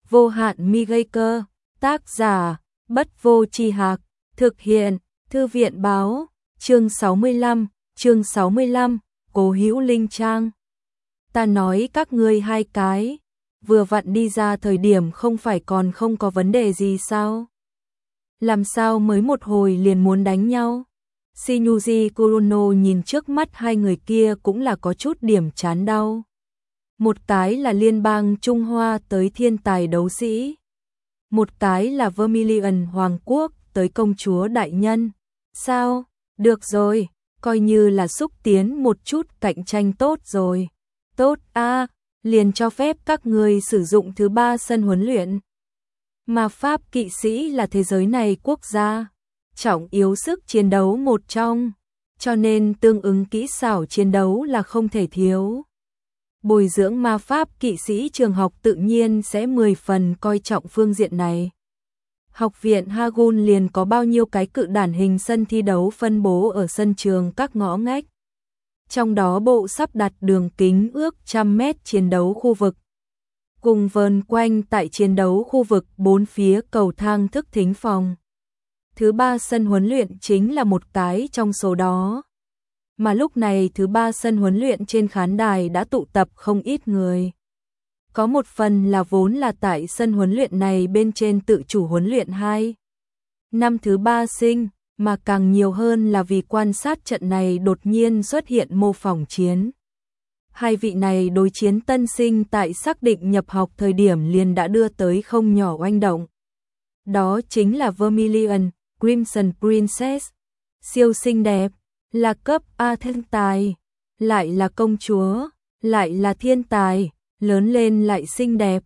vô hạn mi gây cơ, tác giả, Bất Vô Tri Hạc, thực hiện, Thư viện Báo, chương 65, Cố Hữu Linh Trang. Ta nói các ngươi hai cái, vừa vặn đi ra thời điểm không phải còn không có vấn đề gì sao? Làm sao mới một hồi liền muốn đánh nhau? Shinyuji Kurono nhìn trước mắt hai người kia cũng là có chút điểm chán đau. Một cái là liên bang Trung Hoa tới thiên tài đấu sĩ. Một cái là Vermilion Hoàng quốc tới công chúa đại nhân. Sao? Được rồi, coi như là xúc tiến một chút cạnh tranh tốt rồi. Tốt a, liền cho phép các người sử dụng thứ 3 sân huấn luyện. Ma pháp kỵ sĩ là thế giới này quốc gia trọng yếu sức chiến đấu một trong, cho nên tương ứng kỹ xảo chiến đấu là không thể thiếu. Bồi dưỡng ma pháp kỵ sĩ trường học tự nhiên sẽ 10 phần coi trọng phương diện này. Học viện Hagun liền có bao nhiêu cái cự đản hình sân thi đấu phân bố ở sân trường các ngõ ngách. Trong đó bộ sắp đặt đường kính ước 100 mét chiến đấu khu vực. Cùng vờn quanh tại chiến đấu khu vực 4 phía cầu thang thức thính phòng. Thứ 3 sân huấn luyện chính là một cái trong số đó. Mà lúc này thứ 3 sân huấn luyện trên khán đài đã tụ tập không ít người. Có một phần là vốn là tại sân huấn luyện này bên trên tự chủ huấn luyện 2. Năm thứ 3 sinh, mà càng nhiều hơn là vì quan sát trận này đột nhiên xuất hiện mô phỏng chiến. Hai vị này đối chiến tân sinh tại xác định nhập học thời điểm liền đã đưa tới không nhỏ oanh động. Đó chính là Vermilion, Crimson Princess, siêu xinh đẹp, là cấp A thiên tài, lại là công chúa, lại là thiên tài, lớn lên lại xinh đẹp.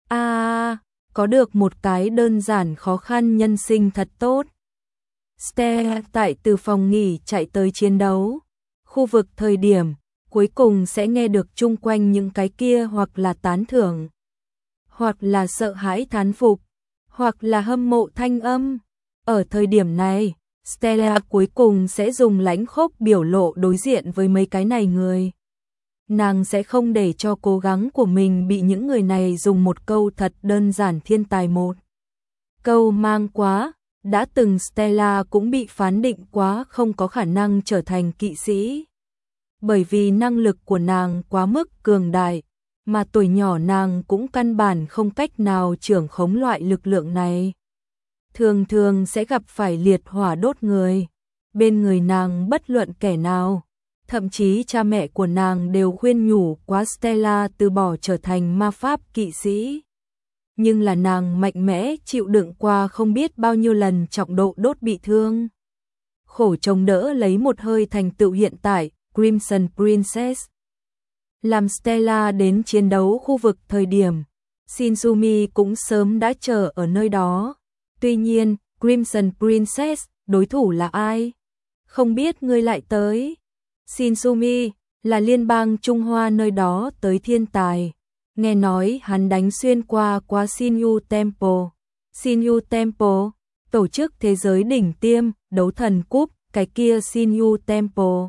Có được một cái đơn giản khó khăn nhân sinh thật tốt. Stella tại từ phòng nghỉ chạy tới chiến đấu. Khu vực thời điểm, cuối cùng sẽ nghe được chung quanh những cái kia hoặc là tán thưởng, hoặc là sợ hãi thán phục, hoặc là hâm mộ thanh âm. Ở thời điểm này, Stella cuối cùng sẽ dùng lãnh khốc biểu lộ đối diện với mấy cái này người. Nàng sẽ không để cho cố gắng của mình bị những người này dùng một câu thật đơn giản thiên tài một câu mang quá. Đã từng Stella cũng bị phán định quá không có khả năng trở thành kỵ sĩ. Bởi vì năng lực của nàng quá mức cường đại, mà tuổi nhỏ nàng cũng căn bản không cách nào trưởng khống loại lực lượng này. Thường thường sẽ gặp phải liệt hỏa đốt người. Bên người nàng bất luận kẻ nào, thậm chí cha mẹ của nàng đều khuyên nhủ quá Stella từ bỏ trở thành ma pháp kỵ sĩ. Nhưng là nàng mạnh mẽ chịu đựng qua không biết bao nhiêu lần trọng độ đốt bị thương. Khổ chống đỡ lấy một hơi thành tựu hiện tại, Crimson Princess. Làm Stella đến chiến đấu khu vực thời điểm, Shinzumi cũng sớm đã chờ ở nơi đó. Tuy nhiên, Crimson Princess, đối thủ là ai? Không biết ngươi lại tới. Shinzumi, là liên bang Trung Hoa nơi đó tới thiên tài. Nghe nói hắn đánh xuyên qua Shinyu Temple. Shinyu Temple, tổ chức thế giới đỉnh tiêm, đấu thần cúp, cái kia Shinyu Temple.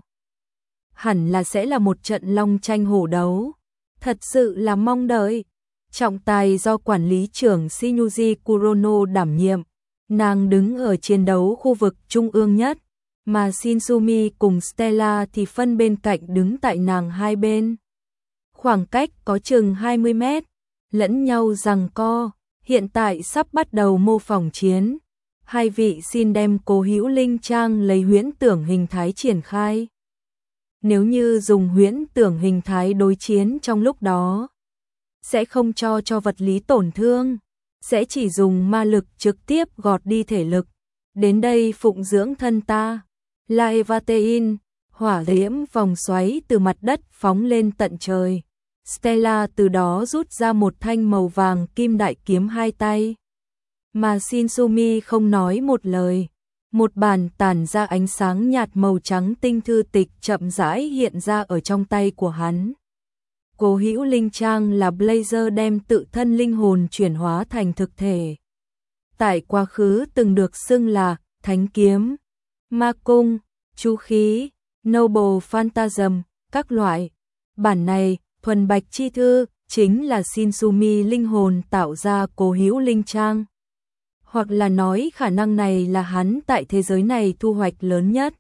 Hẳn là sẽ là một trận long tranh hổ đấu. Thật sự là mong đợi. Trọng tài do quản lý trưởng Shinyuji Kurono đảm nhiệm. Nàng đứng ở chiến đấu khu vực trung ương nhất, mà Shinzumi cùng Stella thì phân bên cạnh đứng tại nàng hai bên. Khoảng cách có chừng 20 mét, lẫn nhau giằng co, hiện tại sắp bắt đầu mô phỏng chiến. Hai vị xin đem Cố Hữu Linh Trang lấy huyễn tưởng hình thái triển khai. Nếu như dùng huyễn tưởng hình thái đối chiến trong lúc đó, sẽ không cho vật lý tổn thương, sẽ chỉ dùng ma lực trực tiếp gọt đi thể lực. Đến đây phụng dưỡng thân ta. Laevatein, hỏa diễm vòng xoáy từ mặt đất phóng lên tận trời. Stella từ đó rút ra một thanh màu vàng kim đại kiếm hai tay. Mà Shinzumi không nói một lời. Một bản tản ra ánh sáng nhạt màu trắng tinh thư tịch chậm rãi hiện ra ở trong tay của hắn. Cố Hữu Linh Trang là Blazer đem tự thân linh hồn chuyển hóa thành thực thể. Tại quá khứ từng được xưng là Thánh Kiếm, Ma Cung, Chú Khí, Noble Phantasm, các loại. Bản này, thuần bạch chi thư, chính là Shinsumi linh hồn tạo ra cố hữu linh trang. Hoặc là nói khả năng này là hắn tại thế giới này thu hoạch lớn nhất.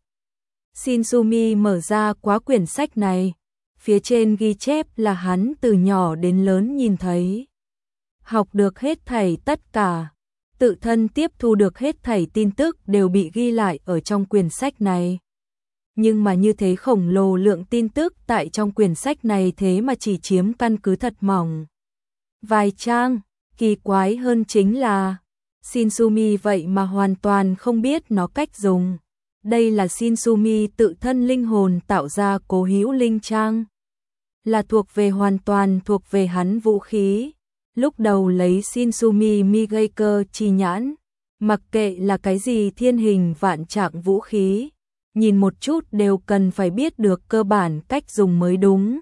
Shinsumi mở ra quá quyển sách này, phía trên ghi chép là hắn từ nhỏ đến lớn nhìn thấy. Học được hết thảy tất cả, tự thân tiếp thu được hết thảy tin tức đều bị ghi lại ở trong quyển sách này. Nhưng mà như thế khổng lồ lượng tin tức tại trong quyển sách này thế mà chỉ chiếm căn cứ thật mỏng vài trang, kỳ quái hơn chính là Shinsumi vậy mà hoàn toàn không biết nó cách dùng. Đây là Shinsumi tự thân linh hồn tạo ra cố hữu linh trang, là hoàn toàn thuộc về hắn vũ khí. Lúc đầu lấy Shinsumi Migeika chi nhãn, mặc kệ là cái gì thiên hình vạn trạng vũ khí, nhìn một chút đều cần phải biết được cơ bản cách dùng mới đúng.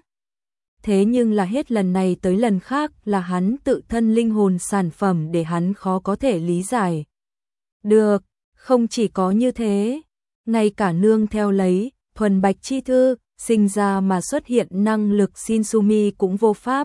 Thế nhưng là hết lần này tới lần khác là hắn tự thân linh hồn sản phẩm để hắn khó có thể lý giải được. Không chỉ có như thế, ngay cả nương theo lấy thuần bạch chi thư sinh ra mà xuất hiện năng lực Shinsumi cũng vô pháp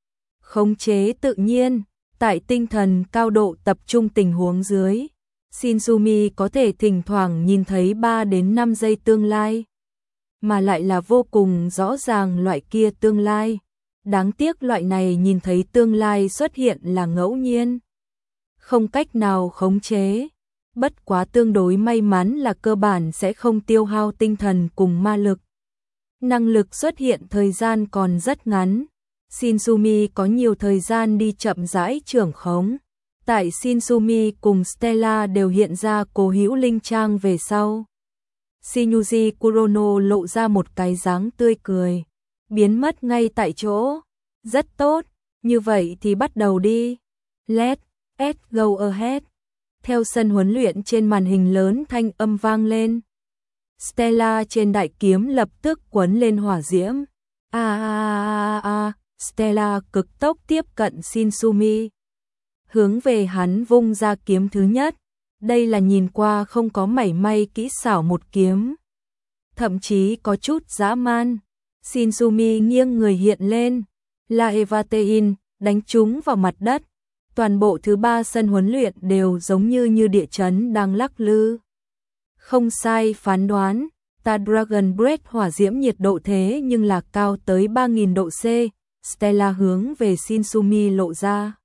khống chế tự nhiên. Tại tinh thần cao độ tập trung tình huống dưới, Shinsumi có thể thỉnh thoảng nhìn thấy 3 đến 5 giây tương lai, mà lại là vô cùng rõ ràng loại kia tương lai. Đáng tiếc loại này nhìn thấy tương lai xuất hiện là ngẫu nhiên, không cách nào khống chế. Bất quá tương đối may mắn là cơ bản sẽ không tiêu hao tinh thần cùng ma lực. Năng lực xuất hiện thời gian còn rất ngắn. Shinsumi có nhiều thời gian đi chậm rãi trưởng khống. Tại Shinsumi cùng Stella đều hiện ra cố hữu linh trang về sau, Shinyuji Kurono lộ ra một cái dáng tươi cười, biến mất ngay tại chỗ. Rất tốt, như vậy thì bắt đầu đi. Let's go ahead. Theo sân huấn luyện trên màn hình lớn thanh âm vang lên. Stella trên đại kiếm lập tức quấn lên hỏa diễm. Stella cực tốc tiếp cận Shinsumi, hướng về hắn vung ra kiếm thứ nhất. Đây là nhìn qua không có mảy may kỹ xảo một kiếm, thậm chí có chút dã man. Shinsumi nghiêng người hiện lên, La Evatein đánh trúng vào mặt đất. Toàn bộ thứ 3 sân huấn luyện đều giống như địa chấn đang lắc lư. Không sai phán đoán, ta Dragon Breath hỏa diễm nhiệt độ thế nhưng là cao tới 3000 độ C. Stella hướng về Shinsumi lộ ra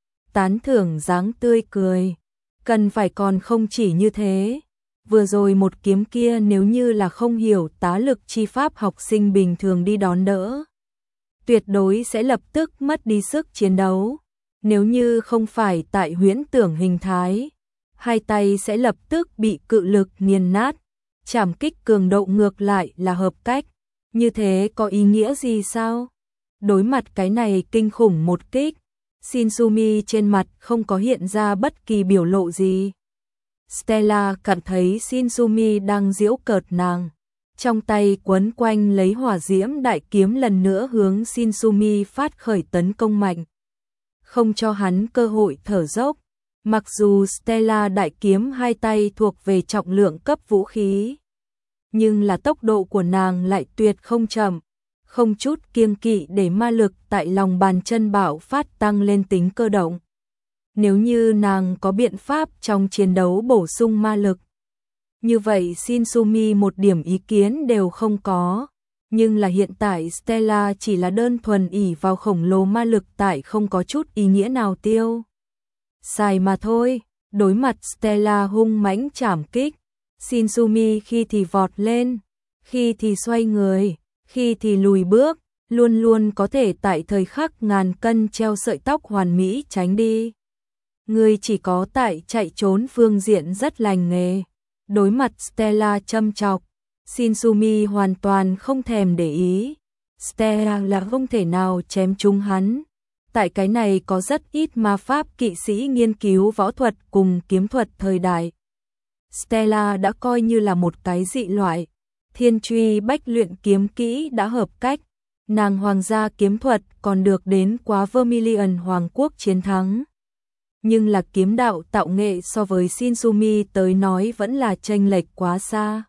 tán thưởng dáng tươi cười. Cần phải còn không chỉ như thế. Vừa rồi một kiếm kia nếu như là không hiểu tá lực chi pháp học sinh bình thường đi đón đỡ, tuyệt đối sẽ lập tức mất đi sức chiến đấu. Nếu như không phải tại huyễn tưởng hình thái, hai tay sẽ lập tức bị cự lực nghiền nát. Trảm kích cường độ ngược lại là hợp cách. Như thế có ý nghĩa gì sao? Đối mặt cái này kinh khủng một kích, Shinsumi trên mặt không có hiện ra bất kỳ biểu lộ gì. Stella cảm thấy Shinsumi đang giễu cợt nàng, trong tay quấn quanh lấy hỏa diễm đại kiếm lần nữa hướng Shinsumi phát khởi tấn công mạnh, không cho hắn cơ hội thở dốc. Mặc dù Stella đại kiếm hai tay thuộc về trọng lượng cấp vũ khí, nhưng là tốc độ của nàng lại tuyệt không chậm, không chút kiêng kỵ để ma lực tại lòng bàn chân bạo phát tăng lên tính cơ động. Nếu như nàng có biện pháp trong chiến đấu bổ sung ma lực, như vậy Shinsumi một điểm ý kiến đều không có. Nhưng là hiện tại Stella chỉ là đơn thuần ỷ vào khổng lồ ma lực tại không có chút ý nghĩa nào tiêu xài mà thôi. Đối mặt Stella hung mãnh trảm kích, Shinsumi khi thì vọt lên, khi thì xoay người, khi thì lùi bước, luôn luôn có thể tại thời khắc ngàn cân treo sợi tóc hoàn mỹ tránh đi. Người chỉ có tại chạy trốn phương diện rất lành nghề. Đối mặt Stella châm chọc, Shinsumi hoàn toàn không thèm để ý. Stella là không thể nào chém trúng hắn. Tại cái này có rất ít ma pháp kỵ sĩ nghiên cứu võ thuật cùng kiếm thuật thời đại. Stella đã coi như là một cái dị loại. Thiên truy bách luyện kiếm kỹ đã hợp cách. Nàng hoàng gia kiếm thuật còn được đến quá Vermilion Hoàng quốc chiến thắng. Nhưng là kiếm đạo tạo nghệ so với Shinsumi tới nói vẫn là chênh lệch quá xa.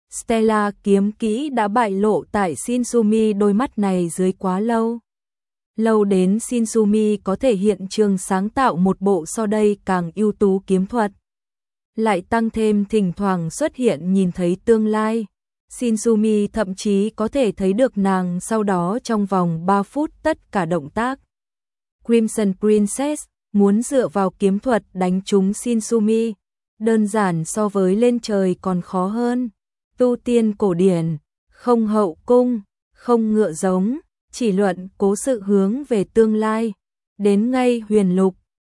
Stella kiếm kỹ đã bại lộ tại Shinsumi đôi mắt này dưới quá lâu. Lâu đến Shinsumi có thể hiện trường sáng tạo một bộ so đây càng ưu tú kiếm thuật. Lại tăng thêm thỉnh thoảng xuất hiện nhìn thấy tương lai. Shinsumi thậm chí có thể thấy được nàng sau đó trong vòng 3 phút tất cả động tác. Crimson Princess muốn dựa vào kiếm thuật đánh trúng Shinsumi, đơn giản so với lên trời còn khó hơn. Tu tiên cổ điển, không hậu cung, không ngựa giống, chỉ luận cố sự hướng về tương lai. Đến ngay huyền lục,